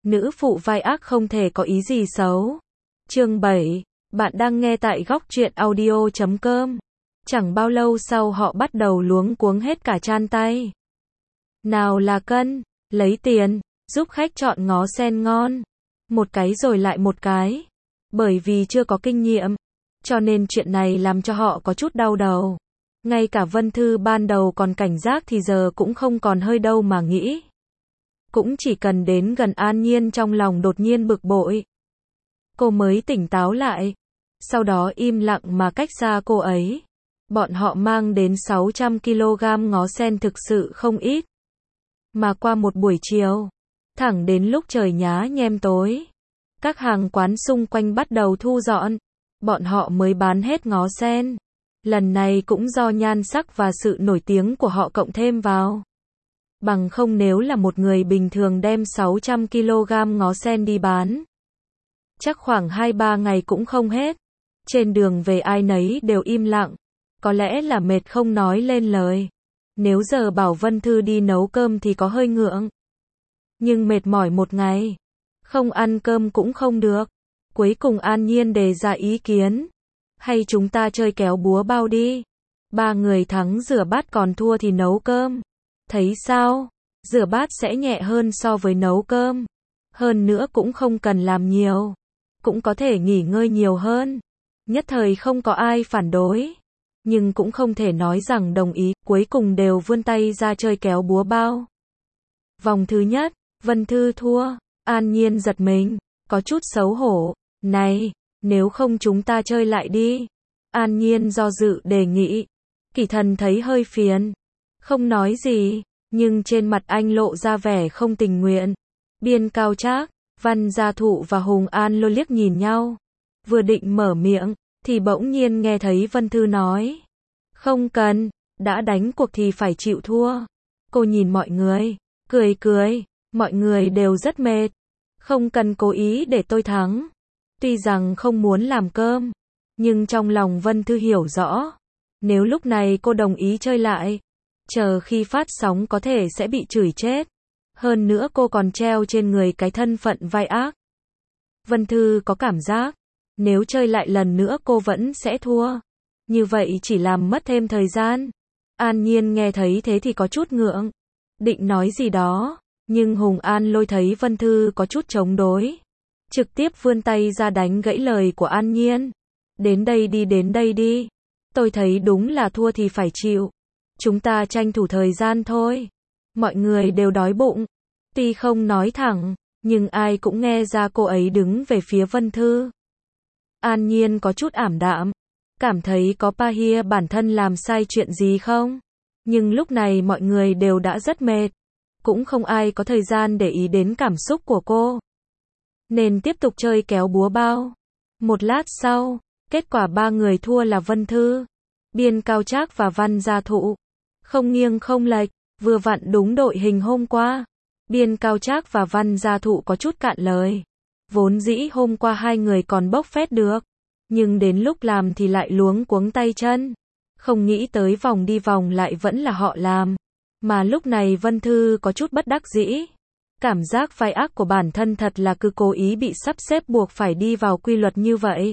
Nữ phụ vai ác không thể có ý gì xấu. Chương 7. Bạn đang nghe tại góc truyện audio.com. Chẳng bao lâu sau họ bắt đầu luống cuống hết cả chan tay. Nào là cân, lấy tiền, giúp khách chọn ngó sen ngon. Một cái rồi lại một cái. Bởi vì chưa có kinh nghiệm, cho nên chuyện này làm cho họ có chút đau đầu. Ngay cả Vân Thư ban đầu còn cảnh giác thì giờ cũng không còn hơi đâu mà nghĩ. Cũng chỉ cần đến gần An Nhiên trong lòng đột nhiên bực bội. Cô mới tỉnh táo lại. Sau đó im lặng mà cách xa cô ấy. Bọn họ mang đến 600 kg ngó sen thực sự không ít. Mà qua một buổi chiều, thẳng đến lúc trời nhá nhem tối, các hàng quán xung quanh bắt đầu thu dọn. Bọn họ mới bán hết ngó sen. Lần này cũng do nhan sắc và sự nổi tiếng của họ cộng thêm vào. Bằng không nếu là một người bình thường đem 600 kg ngó sen đi bán, chắc khoảng 2-3 ngày cũng không hết. Trên đường về ai nấy đều im lặng. Có lẽ là mệt không nói lên lời. Nếu giờ bảo Vân Thư đi nấu cơm thì có hơi ngượng. Nhưng mệt mỏi một ngày, không ăn cơm cũng không được. Cuối cùng An Nhiên đề ra ý kiến. Hay chúng ta chơi kéo búa bao đi. 3 người thắng rửa bát còn thua thì nấu cơm. Thấy sao? Rửa bát sẽ nhẹ hơn so với nấu cơm. Hơn nữa cũng không cần làm nhiều. Cũng có thể nghỉ ngơi nhiều hơn. Nhất thời không có ai phản đối. Nhưng cũng không thể nói rằng đồng ý. Cuối cùng đều vươn tay ra chơi kéo búa bao. Vòng thứ nhất, Vân Thư thua. An Nhiên giật mình, có chút xấu hổ. Này, nếu không chúng ta chơi lại đi. An Nhiên do dự đề nghị. Kỷ Thần thấy hơi phiền. Không nói gì, nhưng trên mặt anh lộ ra vẻ không tình nguyện. Biên Cao Trác, Văn Gia Thụ và Hùng An Lôi liếc nhìn nhau. Vừa định mở miệng, thì bỗng nhiên nghe thấy Vân Thư nói. Không cần, đã đánh cuộc thì phải chịu thua. Cô nhìn mọi người, cười cười, mọi người đều rất mệt. Không cần cố ý để tôi thắng. Tuy rằng không muốn làm cơm, nhưng trong lòng Vân Thư hiểu rõ. Nếu lúc này cô đồng ý chơi lại, chờ khi phát sóng có thể sẽ bị chửi chết. Hơn nữa cô còn treo trên người cái thân phận vai ác. Vân Thư có cảm giác, nếu chơi lại lần nữa cô vẫn sẽ thua. Như vậy chỉ làm mất thêm thời gian. An Nhiên nghe thấy thế thì có chút ngượng. Định nói gì đó, nhưng Hùng An Lôi thấy Vân Thư có chút chống đối. Trực tiếp vươn tay ra đánh gãy lời của An Nhiên. Đến đây đi. Tôi thấy đúng là thua thì phải chịu. Chúng ta tranh thủ thời gian thôi. Mọi người đều đói bụng. Tuy không nói thẳng, nhưng ai cũng nghe ra cô ấy đứng về phía Vân Thư. An Nhiên có chút ảm đạm. Cảm thấy có Pahia bản thân làm sai chuyện gì không? Nhưng lúc này mọi người đều đã rất mệt. Cũng không ai có thời gian để ý đến cảm xúc của cô. Nên tiếp tục chơi kéo búa bao. Một lát sau, kết quả 3 người thua là Vân Thư, Biên Cao Trác và Văn Gia Thụ. Không nghiêng không lệch, vừa vặn đúng đội hình hôm qua. Biên Cao Trác và Văn Gia Thụ có chút cạn lời. Vốn dĩ hôm qua hai người còn bốc phét được, nhưng đến lúc làm thì lại luống cuống tay chân. Không nghĩ tới vòng đi vòng lại vẫn là họ làm. Mà lúc này Vân Thư có chút bất đắc dĩ. Cảm giác vai ác của bản thân thật là cứ cố ý bị sắp xếp buộc phải đi vào quy luật như vậy.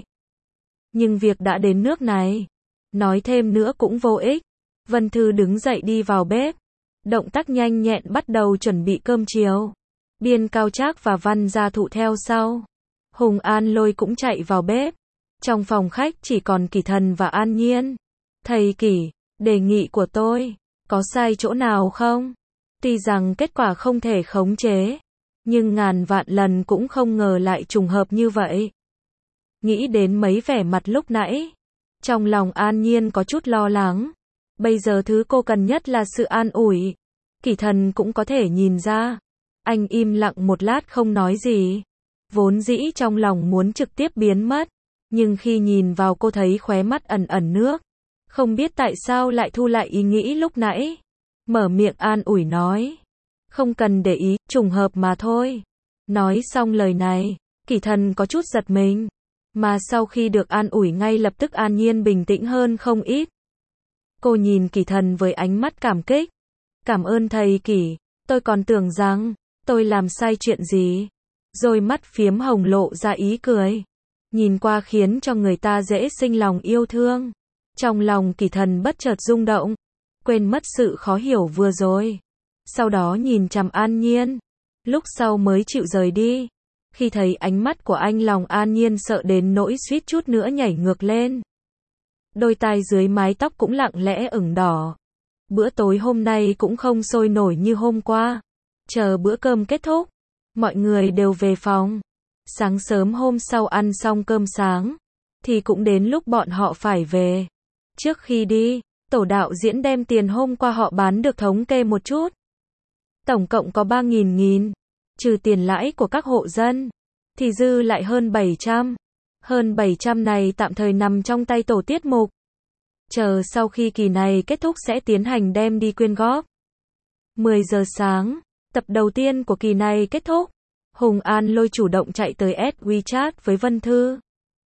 Nhưng việc đã đến nước này, nói thêm nữa cũng vô ích. Vân Thư đứng dậy đi vào bếp. Động tác nhanh nhẹn bắt đầu chuẩn bị cơm chiều. Biên Cao Trác và Văn Gia Thụ theo sau. Hùng An Lôi cũng chạy vào bếp. Trong phòng khách chỉ còn Kỷ Thần và An Nhiên. Thầy Kỷ, đề nghị của tôi, có sai chỗ nào không? Tuy rằng kết quả không thể khống chế, nhưng ngàn vạn lần cũng không ngờ lại trùng hợp như vậy. Nghĩ đến mấy vẻ mặt lúc nãy, trong lòng An Nhiên có chút lo lắng. Bây giờ thứ cô cần nhất là sự an ủi. Kỷ Thần cũng có thể nhìn ra. Anh im lặng một lát không nói gì. Vốn dĩ trong lòng muốn trực tiếp biến mất, nhưng khi nhìn vào cô thấy khóe mắt ẩn ẩn nước. Không biết tại sao lại thu lại ý nghĩ lúc nãy. Mở miệng an ủi nói. Không cần để ý, trùng hợp mà thôi. Nói xong lời này, Kỷ Thần có chút giật mình. Mà sau khi được an ủi ngay lập tức An Nhiên bình tĩnh hơn không ít. Cô nhìn Kỷ Thần với ánh mắt cảm kích. Cảm ơn thầy Kỷ, tôi còn tưởng rằng tôi làm sai chuyện gì. đôi mắt phiếm hồng lộ ra ý cười. Nhìn qua khiến cho người ta dễ sinh lòng yêu thương. Trong lòng Kỳ Thần bất chợt rung động, quên mất sự khó hiểu vừa rồi. Sau đó nhìn chằm An Nhiên, lúc sau mới chịu rời đi. Khi thấy ánh mắt của anh, lòng An Nhiên sợ đến nỗi suýt chút nữa nhảy ngược lên. Đôi tai dưới mái tóc cũng lặng lẽ ửng đỏ. Bữa tối hôm nay cũng không sôi nổi như hôm qua. Chờ bữa cơm kết thúc, mọi người đều về phòng. Sáng sớm hôm sau ăn xong cơm sáng, thì cũng đến lúc bọn họ phải về. Trước khi đi, tổ đạo diễn đem tiền hôm qua họ bán được thống kê một chút. Tổng cộng có 3.000, trừ tiền lãi của các hộ dân, thì dư lại hơn 700. Hơn 700 này tạm thời nằm trong tay tổ tiết mục. Chờ sau khi kỳ này kết thúc sẽ tiến hành đem đi quyên góp. 10 giờ sáng, tập đầu tiên của kỳ này kết thúc. Hùng An Lôi chủ động chạy tới add WeChat với Vân Thư.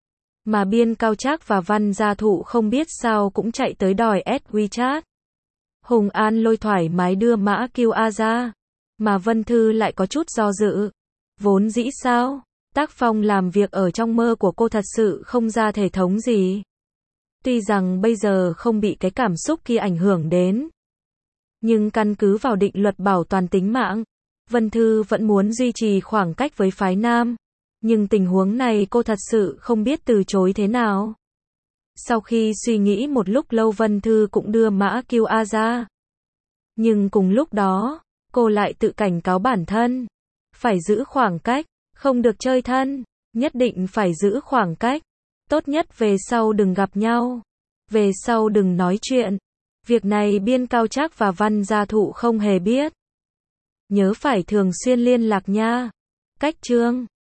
Mà Biên Cao Trác và Văn Gia Thụ không biết sao cũng chạy tới đòi add WeChat. Hùng An Lôi thoải mái đưa mã QR ra, mà Vân Thư lại có chút do dự. Vốn dĩ sao, tác phong làm việc ở trong mơ của cô thật sự không ra thể thống gì. Tuy rằng bây giờ không bị cái cảm xúc kia ảnh hưởng đến, nhưng căn cứ vào định luật bảo toàn tính mạng, Vân Thư vẫn muốn duy trì khoảng cách với phái nam. Nhưng tình huống này cô thật sự không biết từ chối thế nào. Sau khi suy nghĩ một lúc lâu, Vân Thư cũng đưa mã QR ra. Nhưng cùng lúc đó, cô lại tự cảnh cáo bản thân. Phải giữ khoảng cách, không được chơi thân, nhất định phải giữ khoảng cách. Tốt nhất về sau đừng gặp nhau, về sau đừng nói chuyện. Việc này Biên Cao Trác và Văn Gia Thụ không hề biết. Nhớ phải thường xuyên liên lạc nha. Cách chương